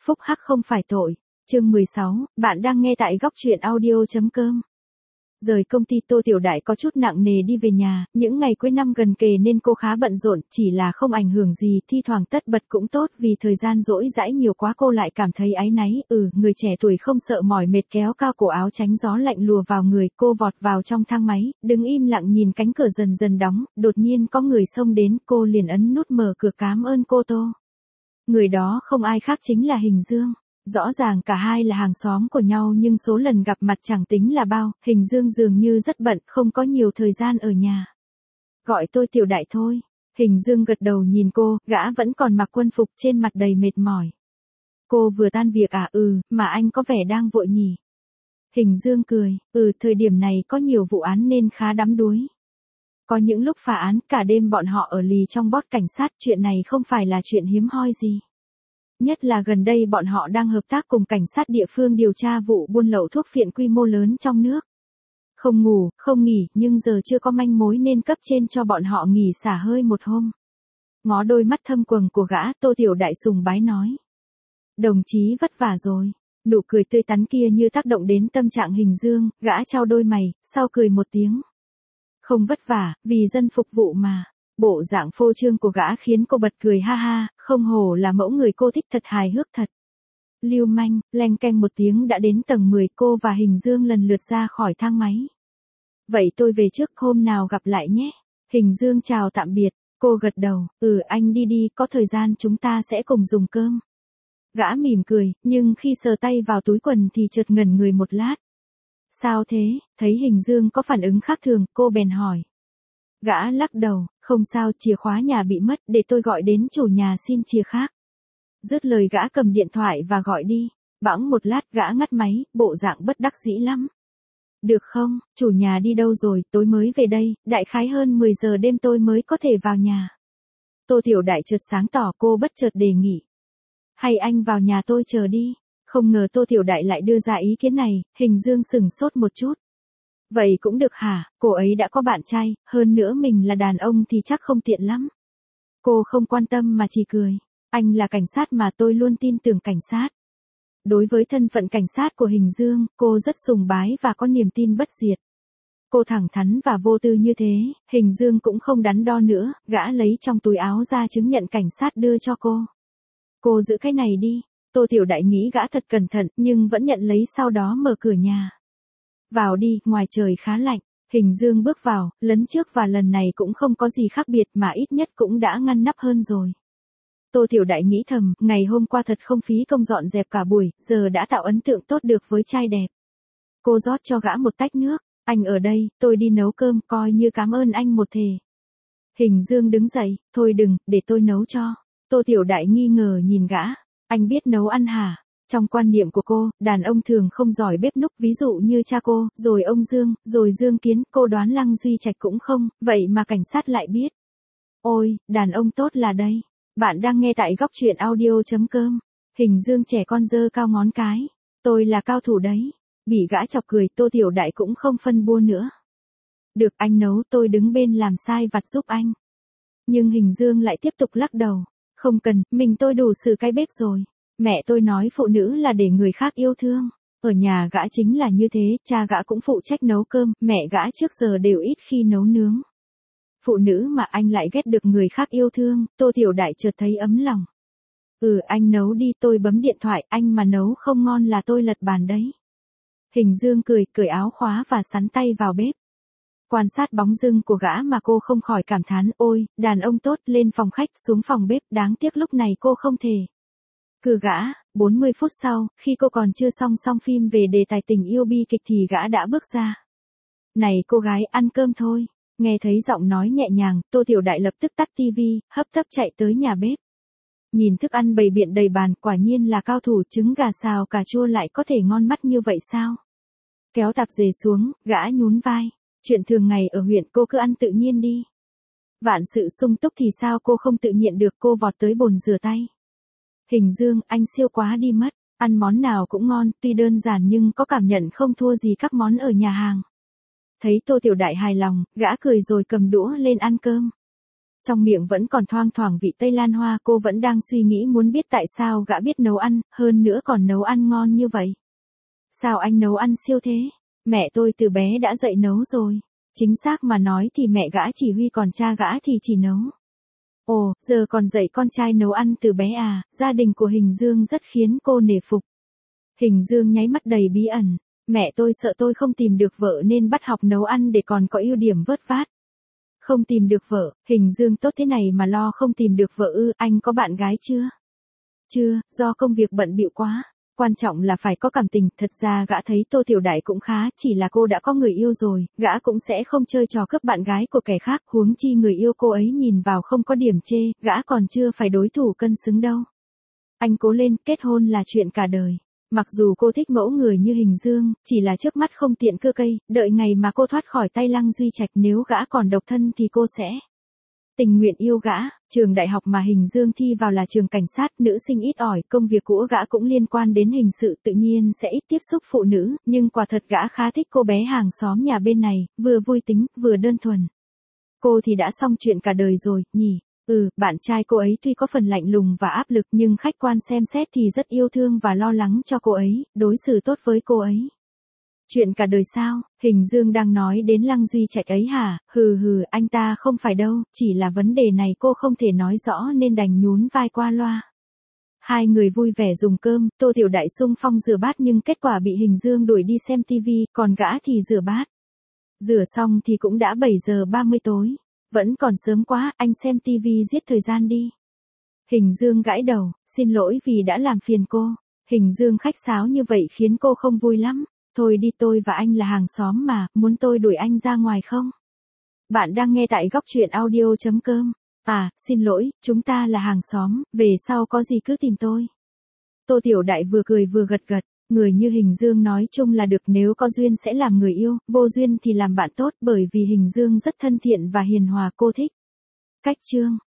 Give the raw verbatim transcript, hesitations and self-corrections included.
Phúc hắc không phải tội. Chương mười sáu, bạn đang nghe tại góc truyện audio.com. Rời công ty Tô Tiểu Đại có chút nặng nề đi về nhà, những ngày cuối năm gần kề nên cô khá bận rộn, chỉ là không ảnh hưởng gì, thi thoảng tất bật cũng tốt vì thời gian rỗi rãi nhiều quá cô lại cảm thấy áy náy, ừ, người trẻ tuổi không sợ mỏi mệt kéo cao cổ áo tránh gió lạnh lùa vào người, cô vọt vào trong thang máy, đứng im lặng nhìn cánh cửa dần dần đóng, đột nhiên có người xông đến, cô liền ấn nút mở cửa cám ơn cô Tô. Người đó không ai khác chính là Hình Dương. Rõ ràng cả hai là hàng xóm của nhau nhưng số lần gặp mặt chẳng tính là bao, Hình Dương dường như rất bận, không có nhiều thời gian ở nhà. Gọi tôi Tiểu Đại thôi. Hình Dương gật đầu nhìn cô, gã vẫn còn mặc quân phục trên mặt đầy mệt mỏi. Cô vừa tan việc à? Ừ, mà anh có vẻ đang vội nhỉ. Hình Dương cười, ừ, thời điểm này có nhiều vụ án nên khá đắm đuối. Có những lúc phá án cả đêm bọn họ ở lì trong bót cảnh sát, chuyện này không phải là chuyện hiếm hoi gì. Nhất là gần đây bọn họ đang hợp tác cùng cảnh sát địa phương điều tra vụ buôn lậu thuốc phiện quy mô lớn trong nước. Không ngủ, không nghỉ, nhưng giờ chưa có manh mối nên cấp trên cho bọn họ nghỉ xả hơi một hôm. Ngó đôi mắt thâm quầng của gã, Tô Tiểu Đại sùng bái nói. Đồng chí vất vả rồi. Nụ cười tươi tắn kia như tác động đến tâm trạng Hình Dương, gã trao đôi mày, sau cười một tiếng. Không vất vả, vì dân phục vụ mà. Bộ dạng phô trương của gã khiến cô bật cười ha ha, không hổ là mẫu người cô thích, thật hài hước thật. Lưu manh, leng keng một tiếng đã đến tầng mười, cô và Hình Dương lần lượt ra khỏi thang máy. Vậy tôi về trước, hôm nào gặp lại nhé. Hình Dương chào tạm biệt, cô gật đầu, ừ anh đi đi, có thời gian chúng ta sẽ cùng dùng cơm. Gã mỉm cười, nhưng khi sờ tay vào túi quần thì chợt ngẩn người một lát. Sao thế? Thấy Hình Dương có phản ứng khác thường, cô bèn hỏi. Gã lắc đầu, không sao, chìa khóa nhà bị mất, để tôi gọi đến chủ nhà xin chìa khác. Dứt lời gã cầm điện thoại và gọi đi. Bẵng một lát gã ngắt máy, bộ dạng bất đắc dĩ lắm. Được không, chủ nhà đi đâu rồi, tối mới về đây, đại khái hơn mười giờ đêm tôi mới có thể vào nhà. Tô Tiểu Đại chợt sáng tỏ, cô bất chợt đề nghị. Hay anh vào nhà tôi chờ đi. Không ngờ Tô Tiểu Đại lại đưa ra ý kiến này, Hình Dương sửng sốt một chút. Vậy cũng được hả, cô ấy đã có bạn trai, hơn nữa mình là đàn ông thì chắc không tiện lắm. Cô không quan tâm mà chỉ cười. Anh là cảnh sát mà, tôi luôn tin tưởng cảnh sát. Đối với thân phận cảnh sát của Hình Dương, cô rất sùng bái và có niềm tin bất diệt. Cô thẳng thắn và vô tư như thế, Hình Dương cũng không đắn đo nữa, gã lấy trong túi áo ra chứng nhận cảnh sát đưa cho cô. Cô giữ cái này đi. Tô Tiểu Đại nghĩ gã thật cẩn thận, nhưng vẫn nhận lấy, sau đó mở cửa nhà. Vào đi, ngoài trời khá lạnh. Hình Dương bước vào, lấn trước và lần này cũng không có gì khác biệt mà ít nhất cũng đã ngăn nắp hơn rồi. Tô Tiểu Đại nghĩ thầm, ngày hôm qua thật không phí công dọn dẹp cả buổi, giờ đã tạo ấn tượng tốt được với trai đẹp. Cô rót cho gã một tách nước, anh ở đây, tôi đi nấu cơm, coi như cảm ơn anh một thề. Hình Dương đứng dậy, thôi đừng, để tôi nấu cho. Tô Tiểu Đại nghi ngờ nhìn gã, anh biết nấu ăn hả? Trong quan niệm của cô, đàn ông thường không giỏi bếp núc, ví dụ như cha cô, rồi ông Dương, rồi Dương Kiến, cô đoán Lăng Duy Trạch cũng không, vậy mà cảnh sát lại biết. Ôi, đàn ông tốt là đây. Bạn đang nghe tại góc truyện audio.com. Hình Dương trẻ con giơ cao ngón cái. Tôi là cao thủ đấy. Bị gã chọc cười, Tô Tiểu Đại cũng không phân bua nữa. Được, anh nấu, tôi đứng bên làm sai vặt giúp anh. Nhưng Hình Dương lại tiếp tục lắc đầu. Không cần, mình tôi đủ xử cái bếp rồi. Mẹ tôi nói phụ nữ là để người khác yêu thương. Ở nhà gã chính là như thế, cha gã cũng phụ trách nấu cơm, mẹ gã trước giờ đều ít khi nấu nướng. Phụ nữ mà anh lại ghét được người khác yêu thương, Tô Tiểu Đại chợt thấy ấm lòng. Ừ, anh nấu đi, tôi bấm điện thoại, anh mà nấu không ngon là tôi lật bàn đấy. Hình Dương cười, cởi áo khóa và sắn tay vào bếp. Quan sát bóng dưng của gã mà cô không khỏi cảm thán, ôi, đàn ông tốt, lên phòng khách, xuống phòng bếp, đáng tiếc lúc này cô không thể. Cử gã, bốn mươi phút sau, khi cô còn chưa xong xong phim về đề tài tình yêu bi kịch thì gã đã bước ra. Này cô gái, ăn cơm thôi. Nghe thấy giọng nói nhẹ nhàng, Tô Tiểu Đại lập tức tắt tivi, hấp tấp chạy tới nhà bếp. Nhìn thức ăn bày biện đầy bàn, quả nhiên là cao thủ, trứng gà xào cà chua lại có thể ngon mắt như vậy sao? Kéo tạp dề xuống, gã nhún vai. Chuyện thường ngày ở huyện cô cứ ăn tự nhiên đi. Vạn sự sung túc thì sao cô không tự nhiên được, cô vọt tới bồn rửa tay. Hình Dương, anh siêu quá đi mất, ăn món nào cũng ngon, tuy đơn giản nhưng có cảm nhận không thua gì các món ở nhà hàng. Thấy Tô Tiểu Đại hài lòng, gã cười rồi cầm đũa lên ăn cơm. Trong miệng vẫn còn thoang thoảng vị Tây Lan hoa, cô vẫn đang suy nghĩ muốn biết tại sao gã biết nấu ăn, hơn nữa còn nấu ăn ngon như vậy. Sao anh nấu ăn siêu thế? Mẹ tôi từ bé đã dạy nấu rồi. Chính xác mà nói thì mẹ gã chỉ huy còn cha gã thì chỉ nấu. Ồ, giờ còn dạy con trai nấu ăn từ bé à, gia đình của Hình Dương rất khiến cô nể phục. Hình Dương nháy mắt đầy bí ẩn. Mẹ tôi sợ tôi không tìm được vợ nên bắt học nấu ăn để còn có ưu điểm vớt vát. Không tìm được vợ, Hình Dương tốt thế này mà lo không tìm được vợ ư, anh có bạn gái chưa? Chưa, do công việc bận bịu quá. Quan trọng là phải có cảm tình, thật ra gã thấy Tô Tiểu Đại cũng khá, chỉ là cô đã có người yêu rồi, gã cũng sẽ không chơi trò cướp bạn gái của kẻ khác, huống chi người yêu cô ấy nhìn vào không có điểm chê, gã còn chưa phải đối thủ cân xứng đâu. Anh cố lên, kết hôn là chuyện cả đời. Mặc dù cô thích mẫu người như Hình Dương, chỉ là trước mắt không tiện cưa cây, đợi ngày mà cô thoát khỏi tay Lăng Duy Trạch, nếu gã còn độc thân thì cô sẽ tình nguyện yêu gã. Trường đại học mà Hình Dương thi vào là trường cảnh sát, nữ sinh ít ỏi, công việc của gã cũng liên quan đến hình sự, tự nhiên sẽ ít tiếp xúc phụ nữ, nhưng quả thật gã khá thích cô bé hàng xóm nhà bên này, vừa vui tính, vừa đơn thuần. Cô thì đã xong chuyện cả đời rồi, nhỉ? Ừ, bạn trai cô ấy tuy có phần lạnh lùng và áp lực nhưng khách quan xem xét thì rất yêu thương và lo lắng cho cô ấy, đối xử tốt với cô ấy. Chuyện cả đời sao? Hình Dương đang nói đến Lăng Duy Trạch ấy hả? Hừ hừ, anh ta không phải đâu, chỉ là vấn đề này cô không thể nói rõ nên đành nhún vai qua loa. Hai người vui vẻ dùng cơm, Tô Tiểu Đại xung phong rửa bát nhưng kết quả bị Hình Dương đuổi đi xem tivi, còn gã thì rửa bát. Rửa xong thì cũng đã bảy giờ ba mươi tối. Vẫn còn sớm quá, anh xem tivi giết thời gian đi. Hình Dương gãi đầu, xin lỗi vì đã làm phiền cô. Hình Dương khách sáo như vậy khiến cô không vui lắm. Thôi đi, tôi và anh là hàng xóm mà, muốn tôi đuổi anh ra ngoài không? Bạn đang nghe tại góc truyện audio chấm com. À, xin lỗi, chúng ta là hàng xóm, về sau có gì cứ tìm tôi. Tô Tiểu Đại vừa cười vừa gật gật, người như Hình Dương nói chung là được, nếu có duyên sẽ làm người yêu, vô duyên thì làm bạn tốt, bởi vì Hình Dương rất thân thiện và hiền hòa, cô thích cách chương.